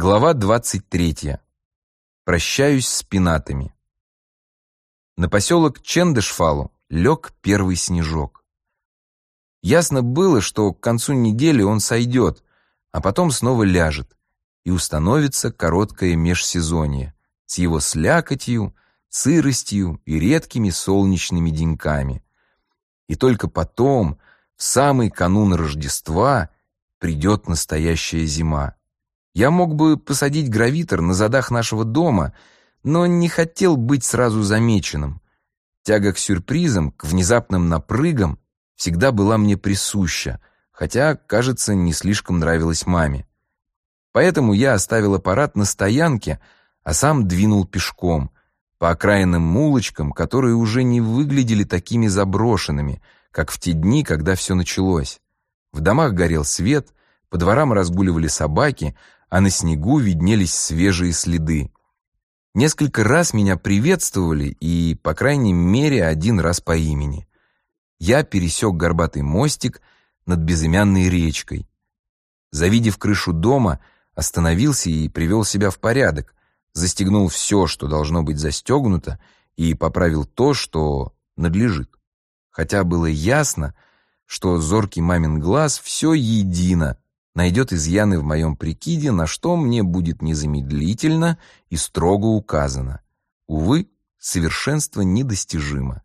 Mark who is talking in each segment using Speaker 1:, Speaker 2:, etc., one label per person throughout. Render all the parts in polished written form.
Speaker 1: Глава 23. Прощаюсь с пенатами. На поселок Чендышфалу лег первый снежок. Ясно было, что к концу недели он сойдет, а потом снова ляжет, и установится короткое межсезонье с его слякотью, сыростью и редкими солнечными деньками. И только потом, в самый канун Рождества, придет настоящая зима. Я мог бы посадить гравитор на задах нашего дома, но не хотел быть сразу замеченным. Тяга к сюрпризам, к внезапным напрыгам всегда была мне присуща, хотя, кажется, не слишком нравилась маме. Поэтому я оставил аппарат на стоянке, а сам двинул пешком, по окраинным улочкам, которые уже не выглядели такими заброшенными, как в те дни, когда все началось. В домах горел свет, по дворам разгуливали собаки, а на снегу виднелись свежие следы. Несколько раз меня приветствовали, и, по крайней мере, один раз по имени. Я пересек горбатый мостик над безымянной речкой. Завидев крышу дома, остановился и привел себя в порядок, застегнул все, что должно быть застегнуто, и поправил то, что надлежит. Хотя было ясно, что зоркий мамин глаз все едино найдет изъяны в моем прикиде, на что мне будет незамедлительно и строго указано. Увы, совершенство недостижимо.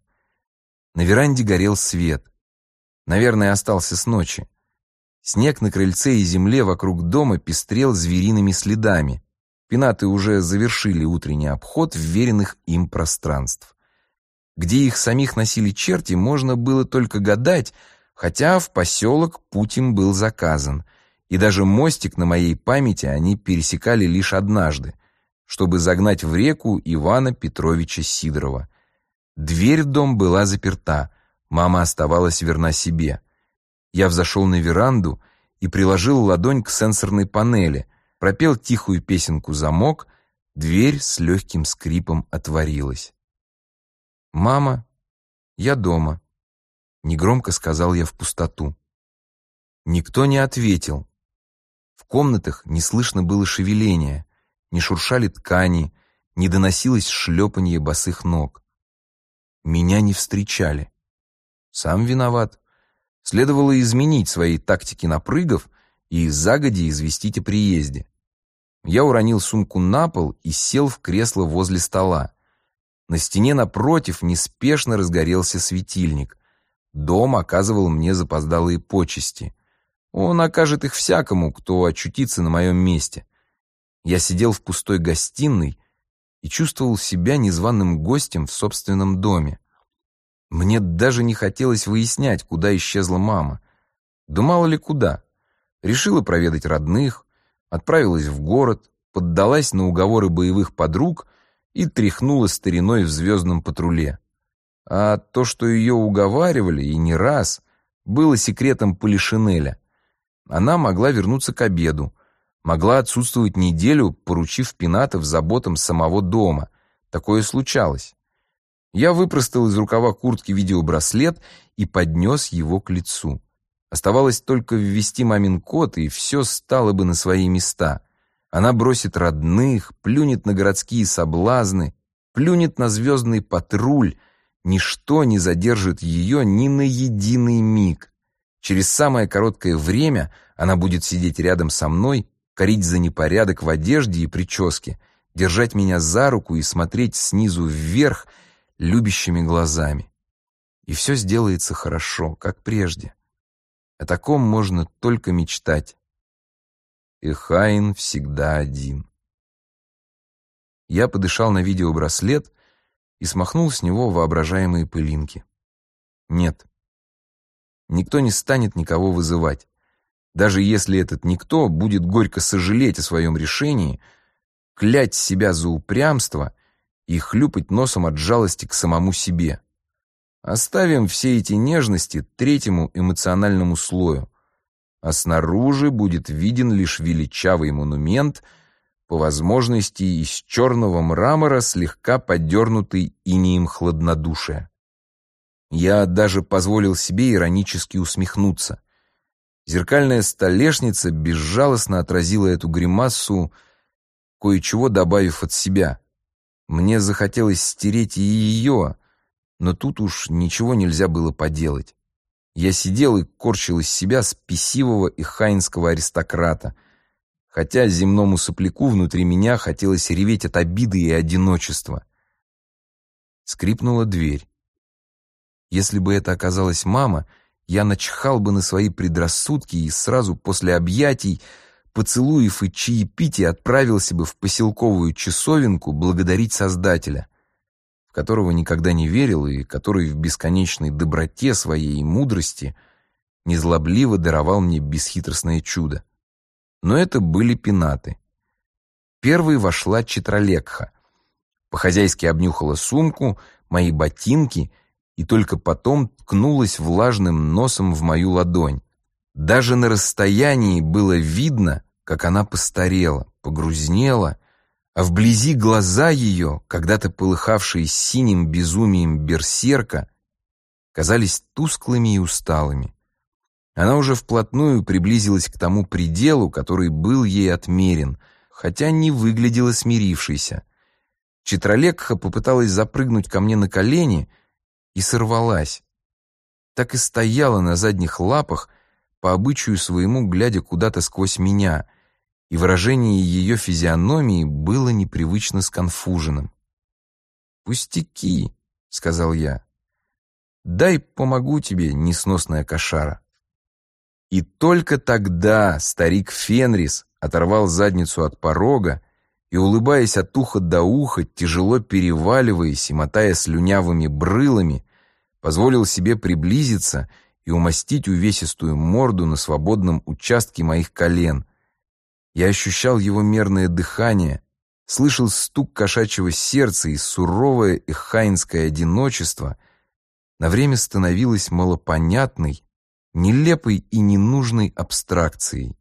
Speaker 1: На веранде горел свет. Наверное, остался с ночи. Снег на крыльце и земле вокруг дома пестрел звериными следами. Пенаты уже завершили утренний обход вверенных им пространств. Где их самих носили черти, можно было только гадать, хотя в поселок путь им был заказан. И даже мостик на моей памяти они пересекали лишь однажды, чтобы загнать в реку Ивана Петровича Сидорова. Дверь в дом была заперта, мама оставалась верна себе. Я взошел на веранду и приложил ладонь к сенсорной панели, пропел тихую песенку «Замок», дверь с легким скрипом отворилась. «Мама, я дома», — негромко сказал я в пустоту. Никто не ответил. В комнатах не слышно было шевеления, не шуршали ткани, не доносилось шлепанье босых ног. Меня не встречали. Сам виноват. Следовало изменить свои тактики напрыгов и загодя известить о приезде. Я уронил сумку на пол и сел в кресло возле стола. На стене напротив неспешно разгорелся светильник. Дом оказывал мне запоздалые почести. Он окажет их всякому, кто очутится на моем месте. Я сидел в пустой гостиной и чувствовал себя незваным гостем в собственном доме. Мне даже не хотелось выяснять, куда исчезла мама. Да мало ли куда. Решила проведать родных, отправилась в город, поддалась на уговоры боевых подруг и тряхнула стариной в звездном патруле. А то, что ее уговаривали, и не раз, было секретом Полишинеля. Она могла вернуться к обеду, могла отсутствовать неделю, поручив пенатов заботам самого дома. Такое случалось. Я выпростал из рукава куртки видеобраслет и поднес его к лицу. Оставалось только ввести мамин код, и все стало бы на свои места. Она бросит родных, плюнет на городские соблазны, плюнет на звездный патруль. Ничто не задержит ее ни на единый миг. Через самое короткое время она будет сидеть рядом со мной, корить за непорядок в одежде и прическе, держать меня за руку и смотреть снизу вверх любящими глазами. И все сделается хорошо, как прежде. О таком можно только мечтать. Эхайн всегда один. Я подышал на видеобраслет и смахнул с него воображаемые пылинки. Нет. Никто не станет никого вызывать. Даже если этот никто будет горько сожалеть о своем решении, клять себя за упрямство и хлюпать носом от жалости к самому себе. Оставим все эти нежности третьему эмоциональному слою, а снаружи будет виден лишь величавый монумент, по возможности из черного мрамора, слегка подернутый инеем хладнодушия. Я даже позволил себе иронически усмехнуться. Зеркальная столешница безжалостно отразила эту гримасу кое-чего добавив от себя. Мне захотелось стереть и ее, но тут уж ничего нельзя было поделать. Я сидел и корчил из себя спесивого и хаинского аристократа, хотя земному сопляку внутри меня хотелось реветь от обиды и одиночества. Скрипнула дверь. Если бы это оказалась мама, я начихал бы на свои предрассудки и сразу после объятий, поцелуев и чаепития отправился бы в поселковую часовенку благодарить Создателя, в которого никогда не верил и который в бесконечной доброте своей и мудрости незлобливо даровал мне бесхитростное чудо. Но это были пенаты. Первой вошла Читралekha, по-хозяйски обнюхала сумку, мои ботинки и только потом ткнулась влажным носом в мою ладонь. Даже на расстоянии было видно, как она постарела, погрузнела, а вблизи глаза ее, когда-то полыхавшие синим безумием берсерка, казались тусклыми и усталыми. Она уже вплотную приблизилась к тому пределу, который был ей отмерен, хотя не выглядела смирившейся. Читралekha попыталась запрыгнуть ко мне на колени и сорвалась. Так и стояла на задних лапах, по обычаю своему глядя куда-то сквозь меня, и выражение ее физиономии было непривычно сконфуженным. «Пустяки», — сказал я. «Дай помогу тебе, несносная кошара». И только тогда старик Фенрис оторвал задницу от порога и, улыбаясь от уха до уха, тяжело переваливаясь и мотая слюнявыми брылами, позволил себе приблизиться и умастить увесистую морду на свободном участке моих колен. Я ощущал его мерное дыхание, слышал стук кошачьего сердца, и суровое эхайнское одиночество на время становилось малопонятной, нелепой и ненужной абстракцией.